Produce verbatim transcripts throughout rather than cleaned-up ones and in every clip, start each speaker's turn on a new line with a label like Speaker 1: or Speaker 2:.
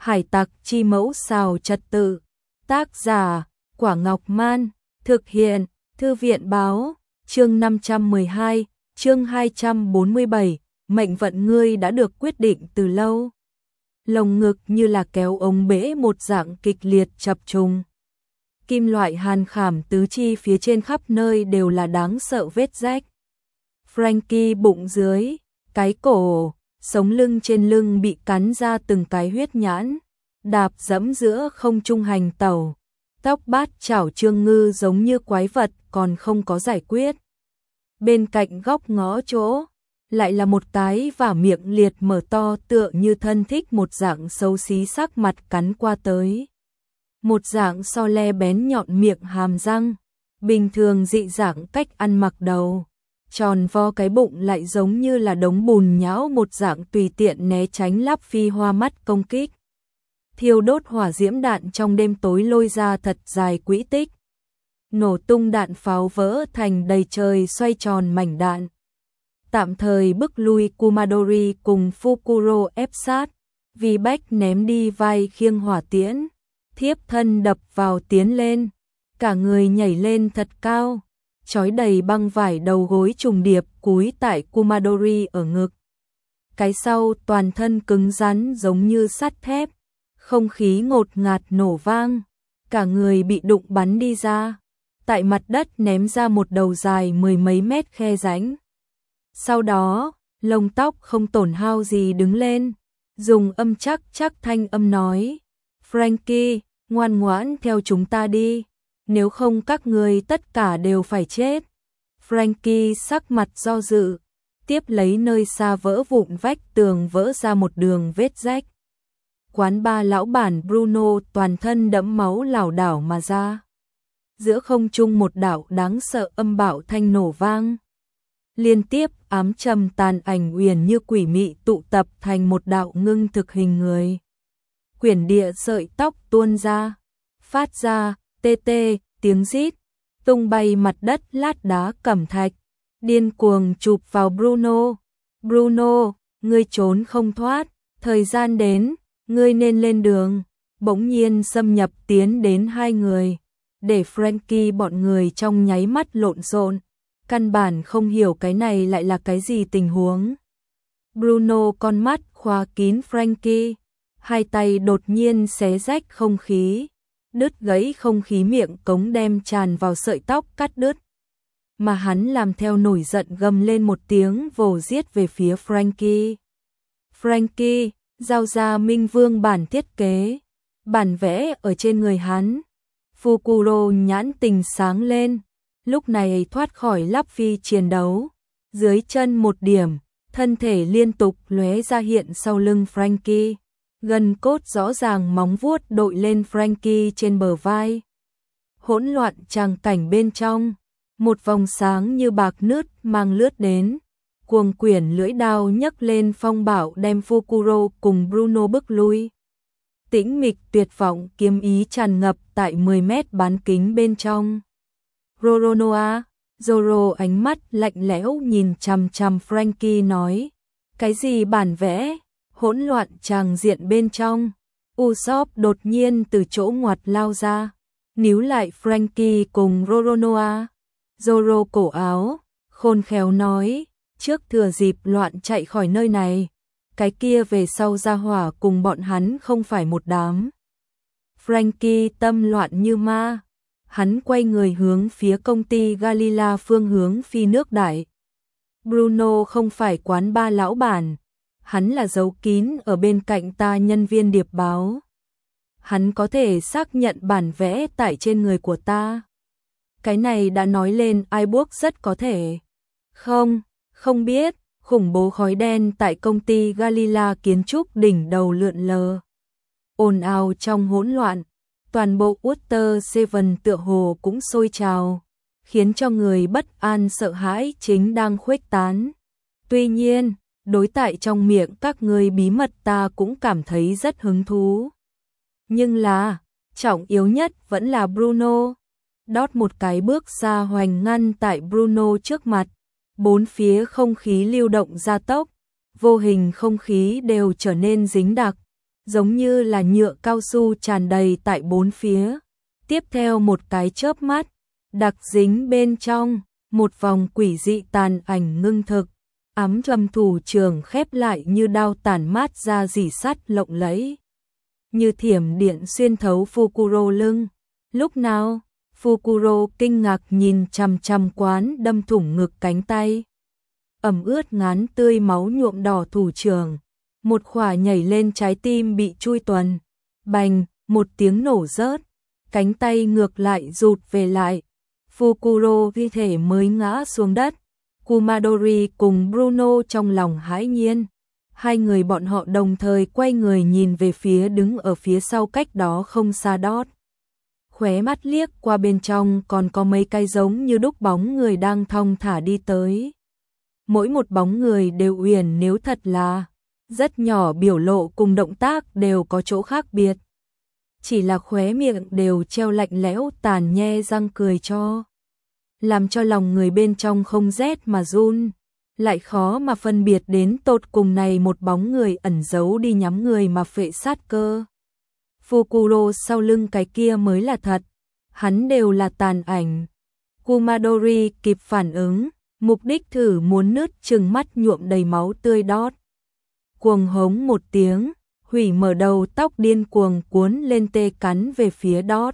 Speaker 1: Hải tặc chi mẫu xào trật tự. Tác giả, Quả Ngọc Man. Thực hiện, Thư viện Báo. Chương năm trăm mười hai, chương hai trăm bốn mươi bảy, mệnh vận ngươi đã được quyết định từ lâu. Lồng ngực như là kéo ống bể một dạng kịch liệt chập trùng. Kim loại hàn khảm tứ chi phía trên khắp nơi đều là đáng sợ vết rách. Frankie bụng dưới, cái cổ, sống lưng trên lưng bị cắn ra từng cái huyết nhãn, đạp dẫm giữa không trung hành tẩu. Tóc bát chảo trương ngư giống như quái vật còn không có giải quyết. Bên cạnh góc ngõ chỗ, lại là một cái và miệng liệt mở to tựa như thân thích một dạng xấu xí sắc mặt cắn qua tới. Một dạng so le bén nhọn miệng hàm răng, bình thường dị dạng cách ăn mặc đầu. Tròn vo cái bụng lại giống như là đống bùn nhão một dạng tùy tiện né tránh lắp phi hoa mắt công kích. Thiêu đốt hỏa diễm đạn trong đêm tối lôi ra thật dài quỹ tích. Nổ tung đạn pháo vỡ thành đầy trời xoay tròn mảnh đạn. Tạm thời bức lui Kumadori cùng Fukuro ép sát, vì Bách ném đi vai khiêng hỏa tiễn, thiếp thân đập vào tiến lên, cả người nhảy lên thật cao, trói đầy băng vải đầu gối trùng điệp cúi tại Kumadori ở ngực. Cái sau toàn thân cứng rắn giống như sắt thép, không khí ngột ngạt nổ vang, cả người bị đụng bắn đi ra, tại mặt đất ném ra một đầu dài mười mấy mét khe rãnh. Sau đó, lông tóc không tổn hao gì đứng lên, dùng âm chắc chắc thanh âm nói, Frankie, ngoan ngoãn theo chúng ta đi, nếu không các người tất cả đều phải chết. Frankie sắc mặt do dự, tiếp lấy nơi xa vỡ vụn vách tường vỡ ra một đường vết rách. Quán ba lão bản Bruno toàn thân đẫm máu lảo đảo mà ra. Giữa không trung một đạo đáng sợ âm bạo thanh nổ vang. Liên tiếp ám trầm tàn ảnh uyển như quỷ mị tụ tập thành một đạo ngưng thực hình người. Quyển địa sợi tóc tuôn ra, phát ra tê tê tiếng rít, tung bay mặt đất lát đá cẩm thạch, điên cuồng chụp vào Bruno. Bruno, ngươi trốn không thoát, thời gian đến, ngươi nên lên đường. Bỗng nhiên xâm nhập tiến đến hai người, để Frankie bọn người trong nháy mắt lộn xộn, căn bản không hiểu cái này lại là cái gì tình huống. Bruno con mắt khóa kín Frankie, hai tay đột nhiên xé rách không khí, đứt gãy không khí miệng cống đem tràn vào sợi tóc cắt đứt. Mà hắn làm theo nổi giận gầm lên một tiếng vồ giết về phía Frankie. Frankie, giao ra Minh Vương bản thiết kế, bản vẽ ở trên người hắn. Fukuro nhãn tình sáng lên, lúc này thoát khỏi lắp phi chiến đấu, dưới chân một điểm, thân thể liên tục lóe ra hiện sau lưng Frankie, gần cốt rõ ràng móng vuốt đội lên Frankie trên bờ vai. Hỗn loạn tràng cảnh bên trong, một vòng sáng như bạc nứt mang lướt đến, cuồng quyển lưỡi đao nhấc lên phong bạo đem Fukuro cùng Bruno bức lui. Tĩnh mịch tuyệt vọng kiếm ý tràn ngập tại mười mét bán kính bên trong. Roronoa, Zoro ánh mắt lạnh lẽo nhìn chằm chằm Frankie nói, cái gì bản vẽ? Hỗn loạn tràng diện bên trong, Usopp đột nhiên từ chỗ ngoặt lao ra, níu lại Frankie cùng Roronoa. Zoro cổ áo, khôn khéo nói, trước thừa dịp loạn chạy khỏi nơi này, cái kia về sau ra hỏa cùng bọn hắn không phải một đám. Frankie tâm loạn như ma, hắn quay người hướng phía công ty Galila phương hướng phi nước đại. Bruno không phải quán ba lão bản, hắn là giấu kín ở bên cạnh ta nhân viên điệp báo. Hắn có thể xác nhận bản vẽ tại trên người của ta. Cái này đã nói lên ai buộc rất có thể. Không, không biết, khủng bố khói đen tại công ty Galila kiến trúc đỉnh đầu lượn lờ. Ồn ào trong hỗn loạn, toàn bộ Water Seven tựa hồ cũng sôi trào, khiến cho người bất an sợ hãi chính đang khuếch tán. Tuy nhiên, đối tại trong miệng các người bí mật ta cũng cảm thấy rất hứng thú. Nhưng là, trọng yếu nhất vẫn là Bruno. Đót một cái bước ra hoành ngăn tại Bruno trước mặt, bốn phía không khí lưu động gia tốc, vô hình không khí đều trở nên dính đặc, giống như là nhựa cao su tràn đầy tại bốn phía. Tiếp theo một cái chớp mắt, đặc dính bên trong, một vòng quỷ dị tàn ảnh ngưng thực, ám trầm thủ trường khép lại như đao tản mát ra rỉ sắt lộng lẫy. Như thiểm điện xuyên thấu Fukuro lưng. Lúc nào, Fukuro kinh ngạc nhìn chằm chằm quán đâm thủng ngực cánh tay. Ẩm ướt ngán tươi máu nhuộm đỏ thủ trưởng. Một khỏa nhảy lên trái tim bị chui tuần. Bành, một tiếng nổ rớt. Cánh tay ngược lại rụt về lại. Fukuro thi thể mới ngã xuống đất. Kumadori cùng Bruno trong lòng hãi nhiên. Hai người bọn họ đồng thời quay người nhìn về phía đứng ở phía sau cách đó không xa Đót. Khóe mắt liếc qua bên trong còn có mấy cái giống như đúc bóng người đang thong thả đi tới. Mỗi một bóng người đều uyển nếu thật là rất nhỏ, biểu lộ cùng động tác đều có chỗ khác biệt. Chỉ là khóe miệng đều treo lạnh lẽo tàn nhe răng cười cho. Làm cho lòng người bên trong không rét mà run. Lại khó mà phân biệt đến tột cùng này một bóng người ẩn giấu đi nhắm người mà phệ sát cơ. Fukuro sau lưng cái kia mới là thật. Hắn đều là tàn ảnh. Kumadori kịp phản ứng, mục đích thử muốn nứt trừng mắt nhuộm đầy máu tươi Đót. Cuồng hống một tiếng, hủy mở đầu tóc điên cuồng cuốn lên tê cắn về phía Đót.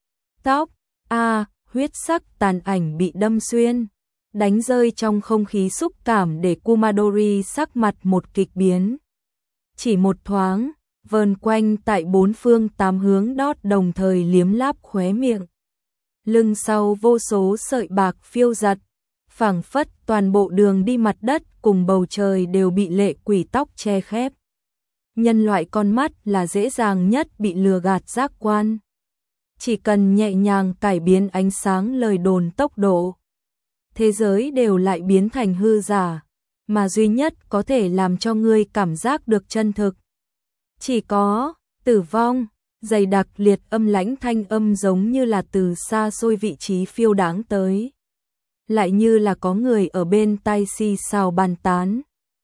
Speaker 1: Tóc, a huyết sắc tàn ảnh bị đâm xuyên, đánh rơi trong không khí xúc cảm để Kumadori sắc mặt một kịch biến. Chỉ một thoáng, vờn quanh tại bốn phương tám hướng Đót đồng thời liếm láp khóe miệng. Lưng sau vô số sợi bạc phiêu giật, phảng phất toàn bộ đường đi mặt đất cùng bầu trời đều bị lệ quỷ tóc che khép. Nhân loại con mắt là dễ dàng nhất bị lừa gạt giác quan. Chỉ cần nhẹ nhàng cải biến ánh sáng lời đồn tốc độ, thế giới đều lại biến thành hư giả, mà duy nhất có thể làm cho ngươi cảm giác được chân thực. Chỉ có tử vong, dày đặc liệt âm lãnh thanh âm giống như là từ xa xôi vị trí phiêu đáng tới. Lại như là có người ở bên tai xì xào bàn tán.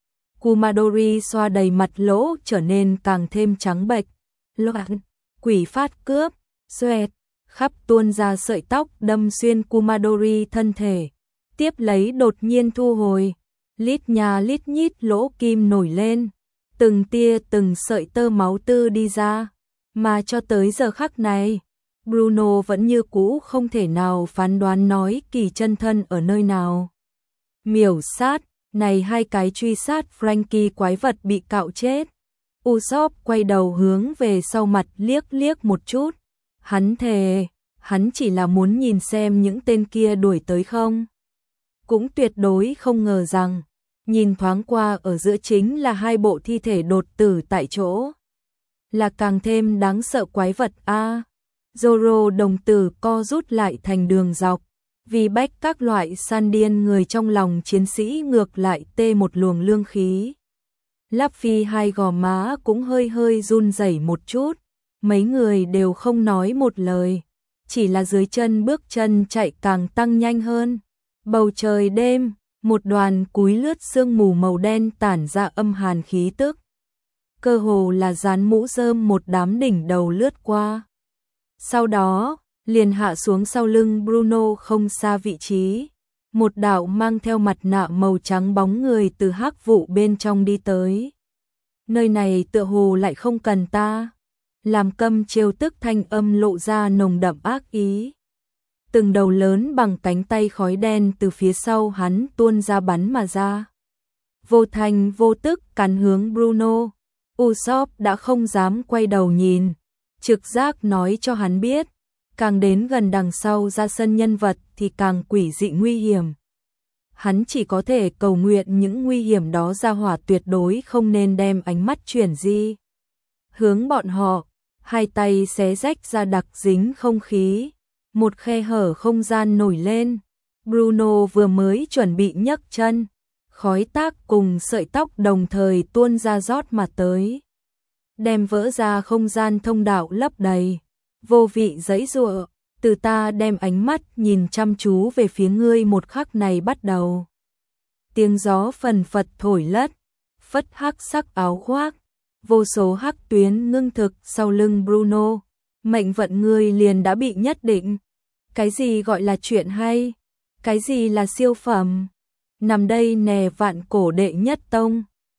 Speaker 1: Kumadori xoa đầy mặt lỗ trở nên càng thêm trắng bệch. Loạn, quỷ phát cướp, xoẹt, khắp tuôn ra sợi tóc đâm xuyên Kumadori thân thể. Tiếp lấy đột nhiên thu hồi, lít nhà lít nhít lỗ kim nổi lên. Từng tia từng sợi tơ máu tư đi ra. Mà cho tới giờ khắc này, Bruno vẫn như cũ không thể nào phán đoán nói kỳ chân thân ở nơi nào. Miểu sát, này hai cái truy sát Frankie quái vật bị cạo chết. Usopp quay đầu hướng về sau mặt liếc liếc một chút. Hắn thề, hắn chỉ là muốn nhìn xem những tên kia đuổi tới không. Cũng tuyệt đối không ngờ rằng, nhìn thoáng qua ở giữa chính là hai bộ thi thể đột tử tại chỗ. Là càng thêm đáng sợ quái vật a. À, Zoro đồng tử co rút lại thành đường dọc, vì bách các loại san điên người trong lòng chiến sĩ ngược lại tê một luồng lương khí. Luffy hai gò má cũng hơi hơi run rẩy một chút, mấy người đều không nói một lời, chỉ là dưới chân bước chân chạy càng tăng nhanh hơn. Bầu trời đêm, một đoàn cúi lướt sương mù màu đen tản ra âm hàn khí tức. Cơ hồ là dán mũ rơm một đám đỉnh đầu lướt qua. Sau đó, liền hạ xuống sau lưng Bruno không xa vị trí. Một đạo mang theo mặt nạ màu trắng bóng người từ hắc vụ bên trong đi tới. Nơi này tựa hồ lại không cần ta. Làm câm trêu tức thanh âm lộ ra nồng đậm ác ý. Từng đầu lớn bằng cánh tay khói đen từ phía sau hắn tuôn ra bắn mà ra. Vô thành vô tức cắn hướng Bruno. Usopp đã không dám quay đầu nhìn. Trực giác nói cho hắn biết, càng đến gần đằng sau ra sân nhân vật thì càng quỷ dị nguy hiểm. Hắn chỉ có thể cầu nguyện những nguy hiểm đó ra hỏa tuyệt đối không nên đem ánh mắt chuyển di hướng bọn họ, hai tay xé rách ra đặc dính không khí, một khe hở không gian nổi lên. Bruno vừa mới chuẩn bị nhấc chân, khói tác cùng sợi tóc đồng thời tuôn ra rót mà tới, đem vỡ ra không gian thông đạo lấp đầy. Vô vị giãy giụa, từ ta đem ánh mắt nhìn chăm chú về phía ngươi một khắc này bắt đầu. Tiếng gió phần phật thổi lất, phất hắc sắc áo khoác, vô số hắc tuyến ngưng thực sau lưng Bruno, mệnh vận ngươi liền đã bị nhất định. Cái gì gọi là chuyện hay? Cái gì là siêu phẩm? Nằm đây nè vạn cổ đệ nhất tông.